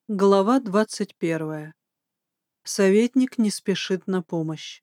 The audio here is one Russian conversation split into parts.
Глава 21. Советник не спешит на помощь.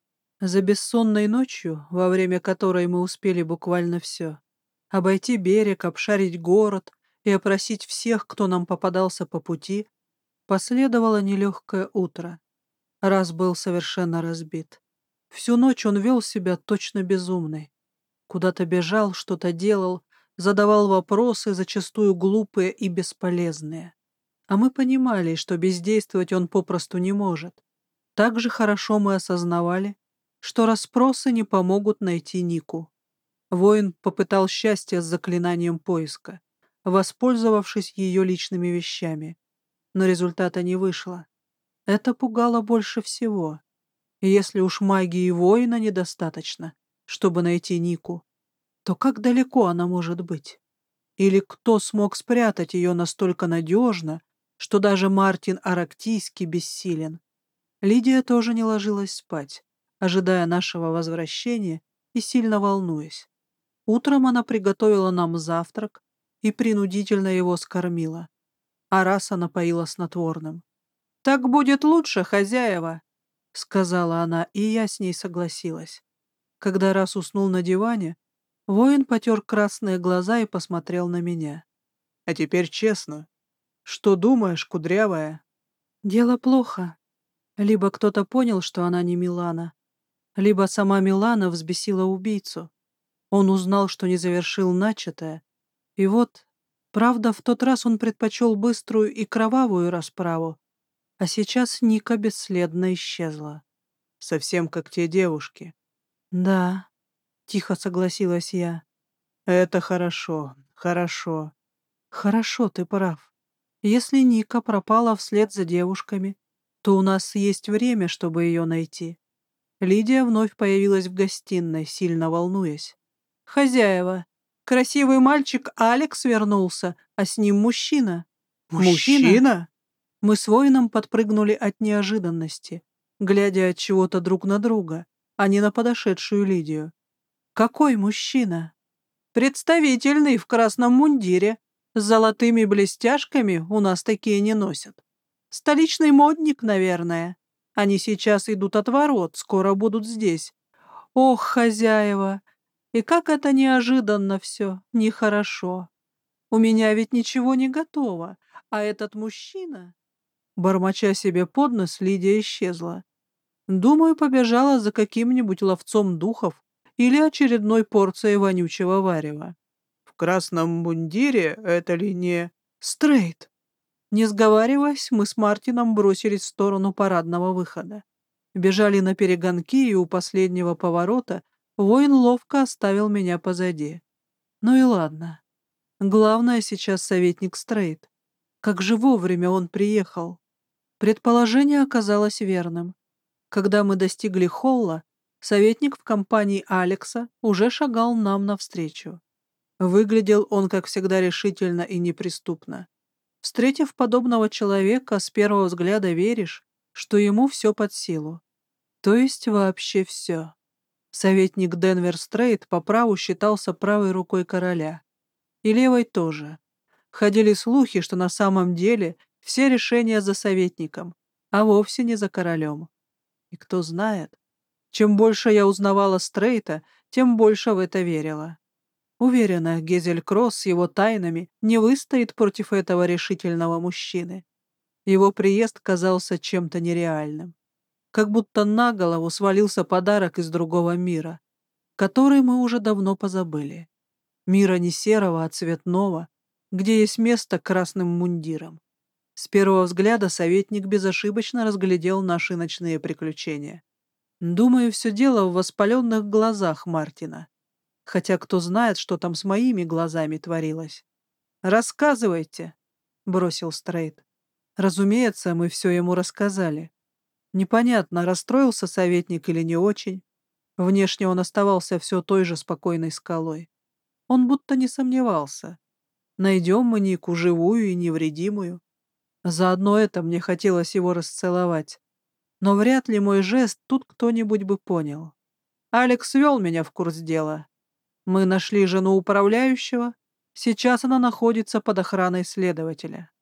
За бессонной ночью, во время которой мы успели буквально все, обойти берег, обшарить город и опросить всех, кто нам попадался по пути, последовало нелегкое утро. Раз был совершенно разбит. Всю ночь он вел себя точно безумный. Куда-то бежал, что-то делал, задавал вопросы, зачастую глупые и бесполезные. А мы понимали, что бездействовать он попросту не может. Также хорошо мы осознавали, что расспросы не помогут найти Нику. Воин попытал счастье с заклинанием поиска, воспользовавшись ее личными вещами. Но результата не вышло. Это пугало больше всего. И если уж магии воина недостаточно, чтобы найти Нику, то как далеко она может быть? Или кто смог спрятать ее настолько надежно, что даже Мартин Арактийский бессилен? Лидия тоже не ложилась спать, ожидая нашего возвращения и сильно волнуясь. Утром она приготовила нам завтрак и принудительно его скормила, а Раса напоила снотворным. «Так будет лучше, хозяева», — сказала она, и я с ней согласилась. Когда Рас уснул на диване, воин потер красные глаза и посмотрел на меня. «А теперь честно. Что думаешь, кудрявая?» «Дело плохо. Либо кто-то понял, что она не Милана, либо сама Милана взбесила убийцу. Он узнал, что не завершил начатое. И вот, правда, в тот раз он предпочел быструю и кровавую расправу, а сейчас Ника бесследно исчезла. Совсем как те девушки. «Да», — тихо согласилась я. «Это хорошо, хорошо. Хорошо, ты прав. Если Ника пропала вслед за девушками, то у нас есть время, чтобы ее найти». Лидия вновь появилась в гостиной, сильно волнуясь. «Хозяева, красивый мальчик Алекс вернулся, а с ним мужчина». «Мужчина?» «Мужчина?» Мы с воином подпрыгнули от неожиданности, глядя от чего-то друг на друга, а не на подошедшую Лидию. «Какой мужчина?» «Представительный, в красном мундире. С золотыми блестяшками, у нас такие не носят. Столичный модник, наверное. Они сейчас идут от ворот, скоро будут здесь. Ох, хозяева, и как это неожиданно все, нехорошо. У меня ведь ничего не готово, а этот мужчина...» Бормоча себе под нос, Лидия исчезла. Думаю, побежала за каким-нибудь ловцом духов или очередной порцией вонючего варева. «В красном мундире это ли не...» «Стрейт!» Не сговариваясь, мы с Мартином бросились в сторону парадного выхода. Бежали на перегонки, и у последнего поворота воин ловко оставил меня позади. Ну и ладно. Главное сейчас советник Стрейт. Как же вовремя он приехал. Предположение оказалось верным. Когда мы достигли холла, советник в компании Алекса уже шагал нам навстречу. Выглядел он, как всегда, решительно и неприступно. Встретив подобного человека, с первого взгляда веришь, что ему все под силу. То есть вообще все. Советник Денвер Стрейт по праву считался правой рукой короля. И левой тоже. Ходили слухи, что на самом деле все решения за советником, а вовсе не за королем. И кто знает, чем больше я узнавала Стрейта, тем больше в это верила. Уверена, Гезель Кросс с его тайнами не выстоит против этого решительного мужчины. Его приезд казался чем-то нереальным. Как будто на голову свалился подарок из другого мира, который мы уже давно позабыли. Мира не серого, а цветного, где есть место красным мундирам. С первого взгляда советник безошибочно разглядел наши ночные приключения. Думаю, все дело в воспаленных глазах Мартина. Хотя кто знает, что там с моими глазами творилось. «Рассказывайте», — бросил Стрейт. Разумеется, мы все ему рассказали. Непонятно, расстроился советник или не очень. Внешне он оставался все той же спокойной скалой. Он будто не сомневался. Найдем мы Нику живую и невредимую. Заодно это мне хотелось его расцеловать. Но вряд ли мой жест тут кто-нибудь бы понял. Алекс вел меня в курс дела. Мы нашли жену управляющего. Сейчас она находится под охраной следователя.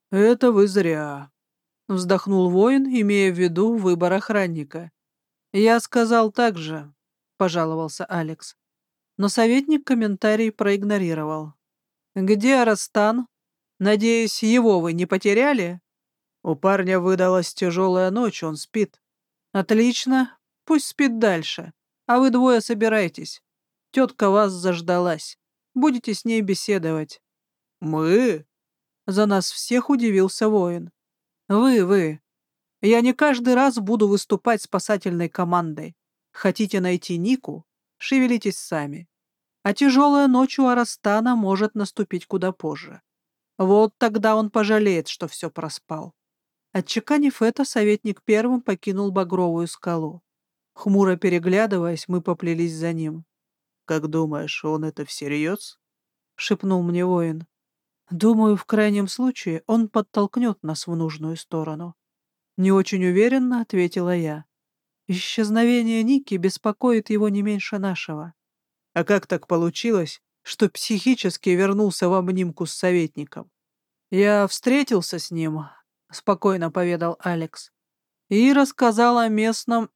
«Это вы зря», — вздохнул воин, имея в виду выбор охранника. «Я сказал так же», — пожаловался Алекс. Но советник комментарий проигнорировал. «Где Арастан? Надеюсь, его вы не потеряли?» «У парня выдалась тяжелая ночь, он спит». «Отлично, пусть спит дальше. А вы двое собирайтесь. Тетка вас заждалась. Будете с ней беседовать». «Мы?» За нас всех удивился воин. «Вы. Я не каждый раз буду выступать спасательной командой. Хотите найти Нику? Шевелитесь сами. А тяжелая ночь у Арастана может наступить куда позже. Вот тогда он пожалеет, что все проспал». Отчеканив это, советник первым покинул Багровую скалу. Хмуро переглядываясь, мы поплелись за ним. «Как думаешь, он это всерьез?» — шепнул мне воин. «Думаю, в крайнем случае он подтолкнет нас в нужную сторону». Не очень уверенно ответила я. Исчезновение Ники беспокоит его не меньше нашего. А как так получилось, что психически вернулся в обнимку с советником? Я встретился с ним, спокойно поведал Алекс, и рассказал о местном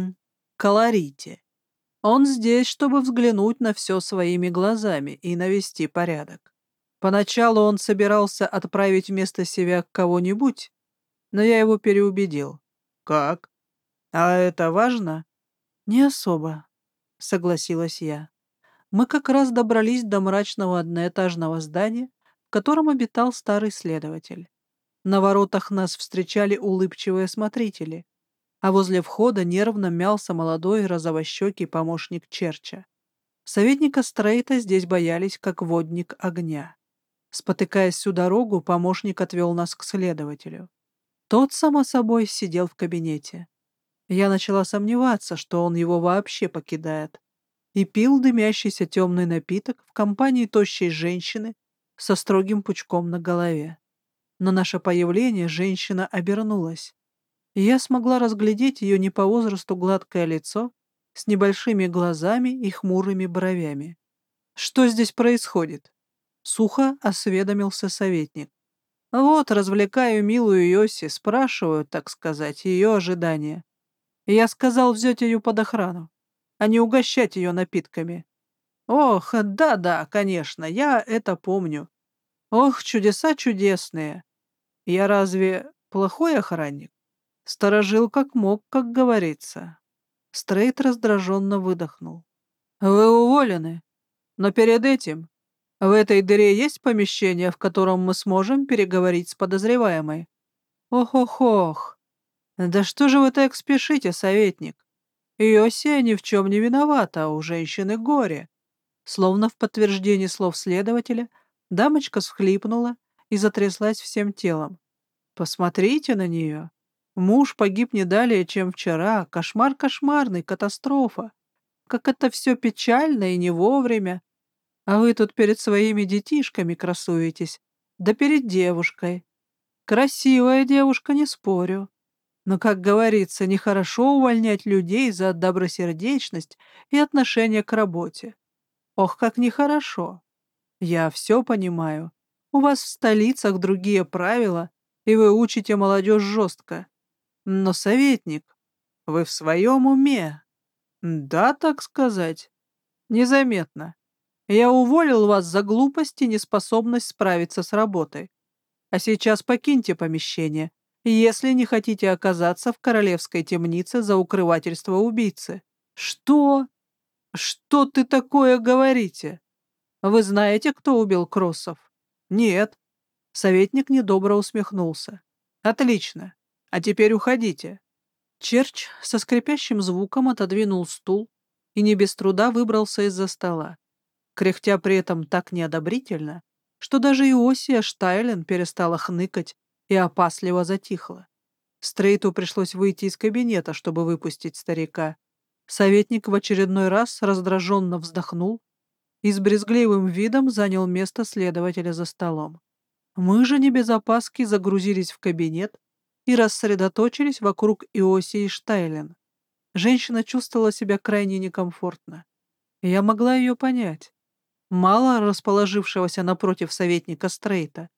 колорите. Он здесь, чтобы взглянуть на все своими глазами и навести порядок. Поначалу он собирался отправить вместо себя кого-нибудь, но я его переубедил. «Как?» «А это важно?» «Не особо», — согласилась я. Мы как раз добрались до мрачного одноэтажного здания, в котором обитал старый следователь. На воротах нас встречали улыбчивые смотрители, а возле входа нервно мялся молодой розовощекий помощник Черча. Советника Стрейта здесь боялись, как водник огня. Спотыкаясь всю дорогу, помощник отвел нас к следователю. Тот, само собой, сидел в кабинете. Я начала сомневаться, что он его вообще покидает, и пил дымящийся темный напиток в компании тощей женщины со строгим пучком на голове. На наше появление женщина обернулась, и я смогла разглядеть ее не по возрасту гладкое лицо с небольшими глазами и хмурыми бровями. «Что здесь происходит?» — сухо осведомился советник. «Вот, развлекаю милую Йоси, спрашиваю, так сказать, ее ожидания. Я сказал взять ее под охрану, а не угощать ее напитками». «Ох, да-да, конечно, я это помню. Ох, чудеса чудесные. Я разве плохой охранник? Сторожил как мог, как говорится». Стрейт раздраженно выдохнул. «Вы уволены. Но перед этим в этой дыре есть помещение, в котором мы сможем переговорить с подозреваемой?» «Ох-ох-ох! Да что же вы так спешите, советник? Йосия ни в чем не виновата, а у женщины горе». Словно в подтверждение слов следователя, дамочка всхлипнула и затряслась всем телом. «Посмотрите на нее. Муж погиб не далее, чем вчера. Кошмар кошмарный, катастрофа. Как это все печально и не вовремя. А вы тут перед своими детишками красуетесь. Да перед девушкой. Красивая девушка, не спорю. Но, как говорится, нехорошо увольнять людей за добросердечность и отношение к работе. Ох, как нехорошо. Я все понимаю. У вас в столицах другие правила, и вы учите молодежь жестко. Но, советник, вы в своем уме? Да, так сказать. Незаметно. Я уволил вас за глупость и неспособность справиться с работой. А сейчас покиньте помещение, если не хотите оказаться в королевской темнице за укрывательство убийцы. Что? Что ты такое говорите? Вы знаете, кто убил Кроссов? Нет. Советник недобро усмехнулся. Отлично. А теперь уходите. Черч со скрипящим звуком отодвинул стул и не без труда выбрался из-за стола, кряхтя при этом так неодобрительно, что даже Иосия Штайлен перестала хныкать и опасливо затихла. Стрейту пришлось выйти из кабинета, чтобы выпустить старика. Советник в очередной раз раздраженно вздохнул и с брезгливым видом занял место следователя за столом. Мы же не без опаски загрузились в кабинет и рассредоточились вокруг Иосии Штайлен. Женщина чувствовала себя крайне некомфортно. Я могла ее понять. Мало расположившегося напротив советника Стрейта,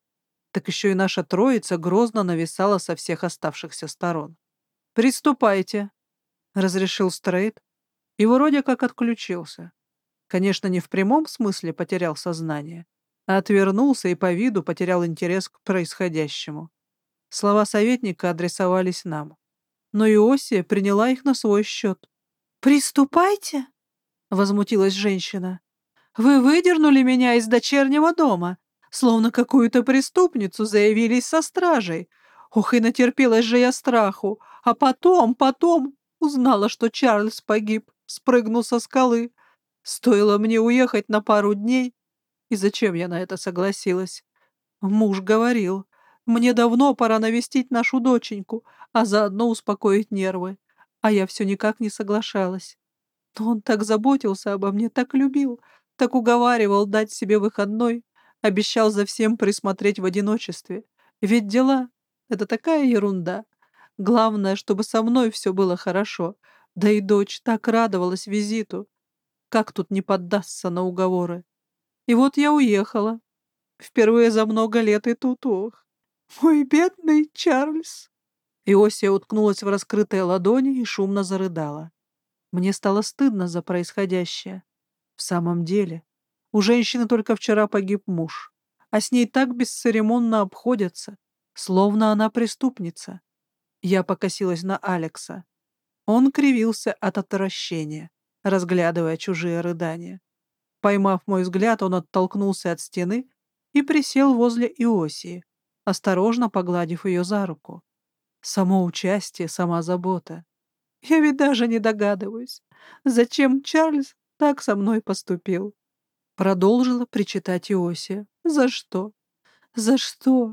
Так еще и наша троица грозно нависала со всех оставшихся сторон. «Приступайте», — разрешил Стрейт, и вроде как отключился. Конечно, не в прямом смысле потерял сознание, а отвернулся и по виду потерял интерес к происходящему. Слова советника адресовались нам, но Иосия приняла их на свой счет. «Приступайте!» — возмутилась женщина. «Вы выдернули меня из дочернего дома, словно какую-то преступницу заявились со стражей. Ох, и натерпелась же я страху, а потом узнала, что Чарльз погиб, спрыгнул со скалы. Стоило мне уехать на пару дней, и зачем я на это согласилась? Муж говорил, мне давно пора навестить нашу доченьку, а заодно успокоить нервы, а я все никак не соглашалась. Но он так заботился обо мне, так любил, так уговаривал дать себе выходной, обещал за всем присмотреть в одиночестве. Ведь дела — это такая ерунда. Главное, чтобы со мной все было хорошо. Да и дочь так радовалась визиту. Как тут не поддастся на уговоры? И вот я уехала. Впервые за много лет и тут, ох. Мой бедный Чарльз. Иосия уткнулась в раскрытые ладони и шумно зарыдала. Мне стало стыдно за происходящее. В самом деле, у женщины только вчера погиб муж, а с ней так бесцеремонно обходятся, словно она преступница. Я покосилась на Алекса. Он кривился от отвращения, разглядывая чужие рыдания. Поймав мой взгляд, он оттолкнулся от стены и присел возле Иосии, осторожно погладив ее за руку. Само участие, сама забота. Я ведь даже не догадываюсь, зачем Чарльз так со мной поступил. Продолжила причитать Иосия. За что? За что?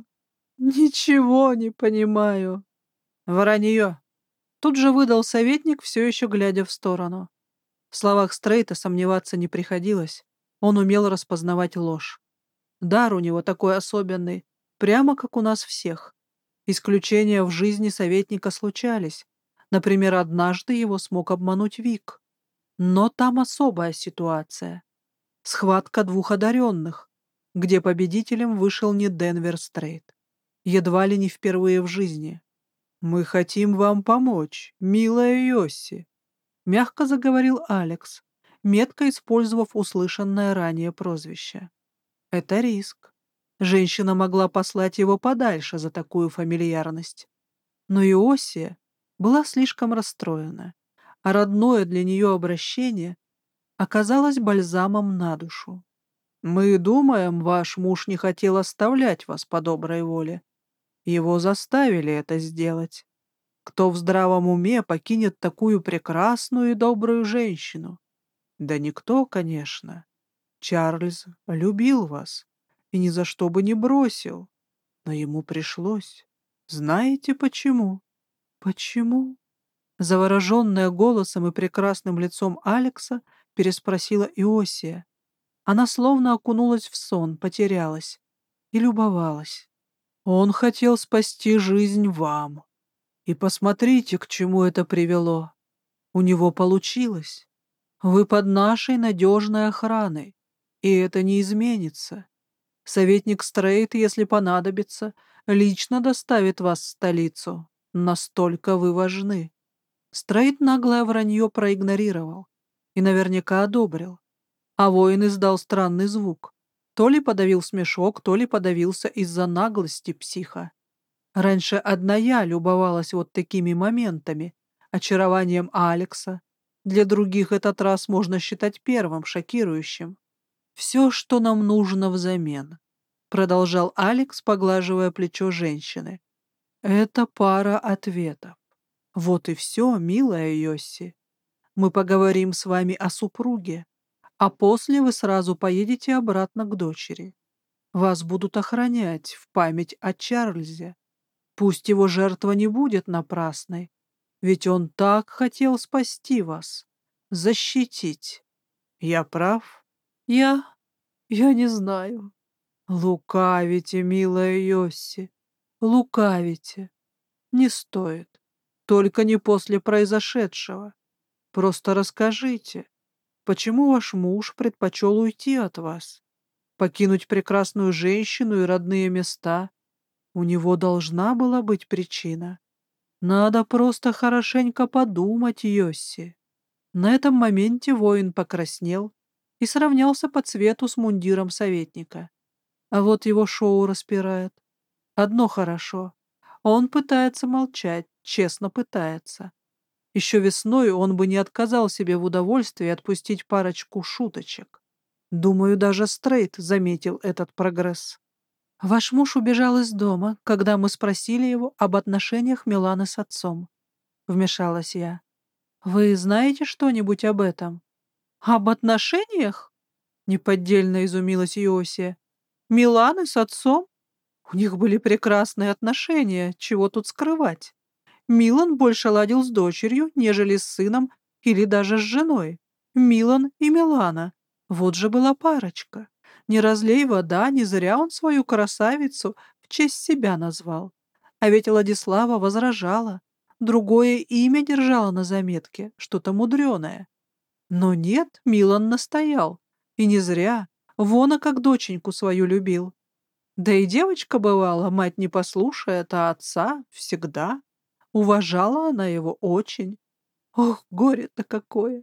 Ничего не понимаю. Вранье. Тут же выдал советник, все еще глядя в сторону. В словах Стрейта сомневаться не приходилось. Он умел распознавать ложь. Дар у него такой особенный, прямо как у нас всех. Исключения в жизни советника случались. Например, однажды его смог обмануть Вик. Но там особая ситуация. Схватка двух одаренных, где победителем вышел не Денвер Стрейт. Едва ли не впервые в жизни. «Мы хотим вам помочь, милая Йосси», — мягко заговорил Алекс, метко использовав услышанное ранее прозвище. «Это риск. Женщина могла послать его подальше за такую фамильярность. Но Иосия была слишком расстроена, а родное для нее обращение оказалось бальзамом на душу. «Мы думаем, ваш муж не хотел оставлять вас по доброй воле. Его заставили это сделать. Кто в здравом уме покинет такую прекрасную и добрую женщину? Да никто, конечно. Чарльз любил вас и ни за что бы не бросил, но ему пришлось. Знаете почему?» «Почему?» Завороженная голосом и прекрасным лицом Алекса переспросила Иосия. Она словно окунулась в сон, потерялась и любовалась. «Он хотел спасти жизнь вам. И посмотрите, к чему это привело. У него получилось. Вы под нашей надежной охраной, и это не изменится. Советник Стрейт, если понадобится, лично доставит вас в столицу. Настолько вы важны». Стрейт наглое вранье проигнорировал и наверняка одобрил. А воин издал странный звук. То ли подавил смешок, то ли подавился из-за наглости психа. Раньше одна я любовалась вот такими моментами, очарованием Алекса. Для других этот раз можно считать первым, шокирующим. «Все, что нам нужно взамен», — продолжал Алекс, поглаживая плечо женщины. «Это пара ответов. Вот и все, милая Йосси. Мы поговорим с вами о супруге, а после вы сразу поедете обратно к дочери. Вас будут охранять в память о Чарльзе. Пусть его жертва не будет напрасной, ведь он так хотел спасти вас, защитить. Я прав? Я не знаю. Лукавите, милая Йосси, лукавите. Не стоит. Только не после произошедшего. Просто расскажите, почему ваш муж предпочел уйти от вас, покинуть прекрасную женщину и родные места, У него должна была быть причина. Надо просто хорошенько подумать, Йосси. На этом моменте воин покраснел и сравнялся по цвету с мундиром советника. А вот его шоу распирает. Одно хорошо. Он пытается молчать, честно пытается. Еще весной он бы не отказал себе в удовольствии отпустить парочку шуточек. Думаю, даже Стрейт заметил этот прогресс. Ваш муж убежал из дома, когда мы спросили его об отношениях Миланы с отцом. Вмешалась я. Вы знаете что-нибудь об этом? Об отношениях? Неподдельно изумилась Иосия. Миланы с отцом? У них были прекрасные отношения, чего тут скрывать. Милан больше ладил с дочерью, нежели с сыном или даже с женой. Милан и Милана. Вот же была парочка. Не разлей вода, не зря он свою красавицу в честь себя назвал. А ведь Владислава возражала. Другое имя держала на заметке, что-то мудреное. Но нет, Милан настоял. И не зря. Вон, а как доченьку свою любил. Да и девочка бывала, мать не послушает, а отца всегда. Уважала она его очень. Ох, горе-то какое!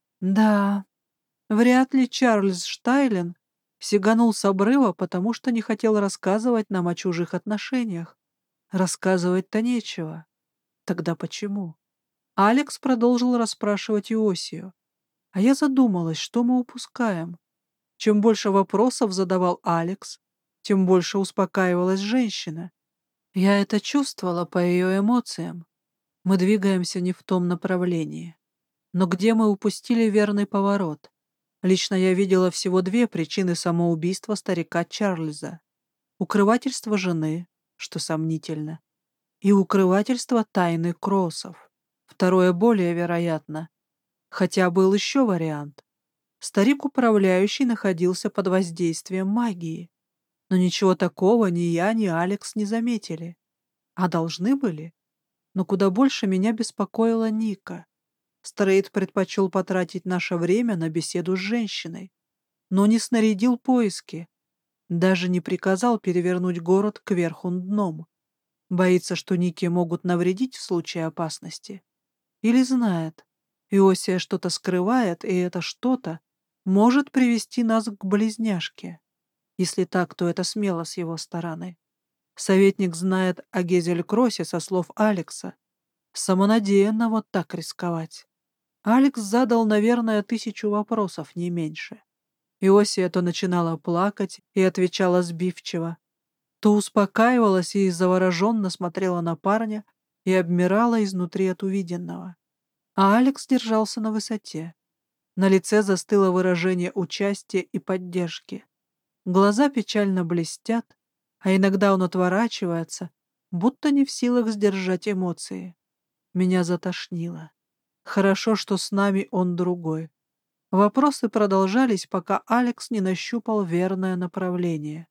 Да, вряд ли Чарльз Штайлен сиганул с обрыва, потому что не хотел рассказывать нам о чужих отношениях. Рассказывать-то нечего. Тогда почему? Алекс продолжил расспрашивать Иосию. А я задумалась, что мы упускаем. Чем больше вопросов задавал Алекс, тем больше успокаивалась женщина. Я это чувствовала по ее эмоциям. Мы двигаемся не в том направлении. Но где мы упустили верный поворот? Лично я видела всего две причины самоубийства старика Чарльза. Укрывательство жены, что сомнительно, и укрывательство тайны Кроссов. Второе более вероятно. Хотя был еще вариант. Старик-управляющий находился под воздействием магии. Но ничего такого ни я, ни Алекс не заметили. А должны были? Но куда больше меня беспокоила Ника. Стрейт предпочел потратить наше время на беседу с женщиной, но не снарядил поиски, даже не приказал перевернуть город кверху дном. Боится, что Нике могут навредить в случае опасности. Или знает, Иосия что-то скрывает, и это что-то может привести нас к близняшке. Если так, то это смело с его стороны. Советник знает о Гезель-Кроссе со слов Алекса. Самонадеянно вот так рисковать. Алекс задал, наверное, 1000 вопросов, не меньше. Иосия то начинала плакать и отвечала сбивчиво, то успокаивалась и завороженно смотрела на парня и обмирала изнутри от увиденного. А Алекс держался на высоте. На лице застыло выражение участия и поддержки. Глаза печально блестят, а иногда он отворачивается, будто не в силах сдержать эмоции. Меня затошнило. Хорошо, что с нами он другой. Вопросы продолжались, пока Алекс не нащупал верное направление.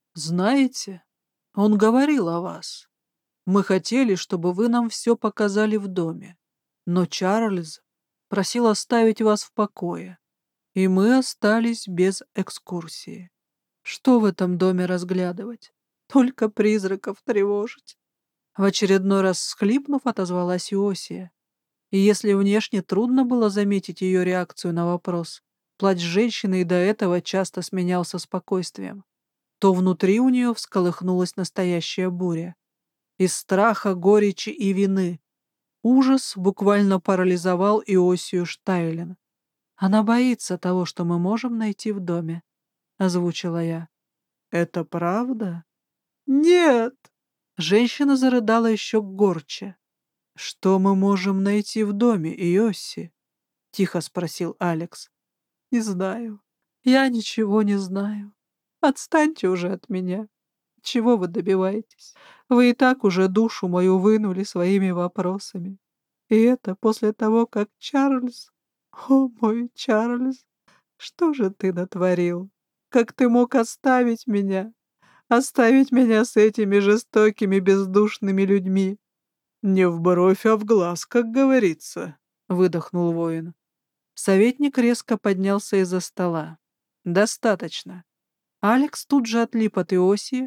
«Знаете, он говорил о вас. Мы хотели, чтобы вы нам все показали в доме. Но Чарльз просил оставить вас в покое, и мы остались без экскурсии. Что в этом доме разглядывать? Только призраков тревожить». В очередной раз всхлипнув, отозвалась Иосия. И если внешне трудно было заметить ее реакцию на вопрос, плач женщины и до этого часто сменялся спокойствием, то внутри у нее всколыхнулась настоящая буря. Из страха, горечи и вины. Ужас буквально парализовал Иосию Штайлен. «Она боится того, что мы можем найти в доме», — озвучила я. «Это правда?» «Нет!» Женщина зарыдала еще горче. «Что мы можем найти в доме, Иосси?» — тихо спросил Алекс. «Не знаю. Я ничего не знаю. Отстаньте уже от меня. Чего вы добиваетесь? Вы и так уже душу мою вынули своими вопросами. И это после того, как Чарльз... О, мой Чарльз, что же ты натворил? Как ты мог оставить меня? Оставить меня с этими жестокими, бездушными людьми?» «Не в бровь, а в глаз, как говорится», — выдохнул воин. Советник резко поднялся из-за стола. «Достаточно». Алекс тут же отлип от Иосии,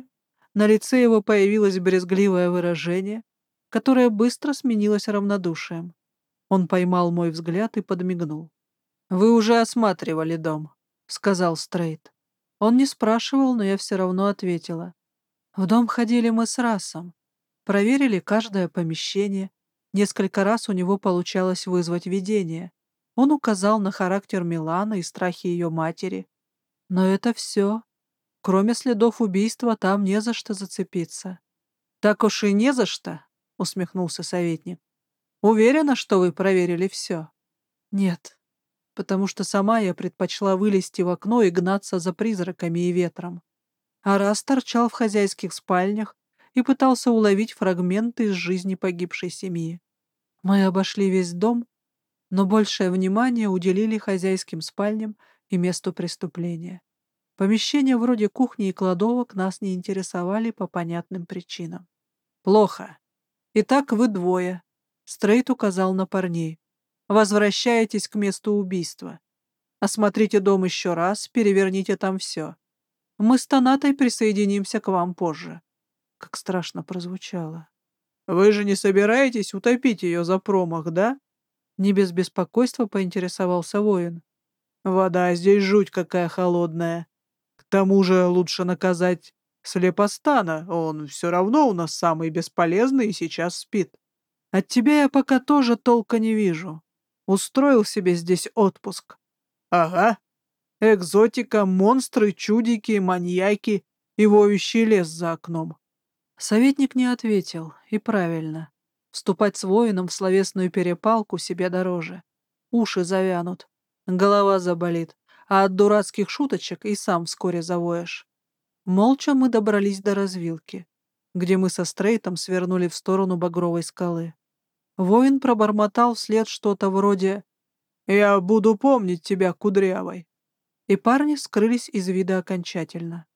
На лице его появилось брезгливое выражение, которое быстро сменилось равнодушием. Он поймал мой взгляд и подмигнул. «Вы уже осматривали дом», — сказал Стрейт. Он не спрашивал, но я все равно ответила. В дом ходили мы с Расом. Проверили каждое помещение. Несколько раз у него получалось вызвать видение. Он указал на характер Миланы и страхи ее матери. Но это все. Кроме следов убийства, там не за что зацепиться. «Так уж и не за что», — усмехнулся советник. «Уверена, что вы проверили все?» «Нет, потому что сама я предпочла вылезти в окно и гнаться за призраками и ветром. А раз торчал в хозяйских спальнях и пытался уловить фрагменты из жизни погибшей семьи. Мы обошли весь дом, но большее внимание уделили хозяйским спальням и месту преступления. Помещения вроде кухни и кладовок нас не интересовали по понятным причинам. «Плохо. Итак, вы двое», — Стрейт указал на парней. «Возвращаетесь к месту убийства. Осмотрите дом еще раз, переверните там все. Мы с Танатой присоединимся к вам позже». Как страшно прозвучало. Вы же не собираетесь утопить ее за промах, да? Не без беспокойства поинтересовался воин. Вода здесь жуть какая холодная. К тому же лучше наказать Слепостана, он все равно у нас самый бесполезный и сейчас спит. От тебя я пока тоже толка не вижу. Устроил себе здесь отпуск. Ага. Экзотика, монстры, чудики, маньяки и воющий лес за окном. Советник не ответил, и правильно. Вступать с воином в словесную перепалку себе дороже. Уши завянут, голова заболит, а от дурацких шуточек и сам вскоре завоешь. Молча мы добрались до развилки, где мы со Стрейтом свернули в сторону Багровой скалы. Воин пробормотал вслед что-то вроде «Я буду помнить тебя, кудрявой». и парни скрылись из вида окончательно.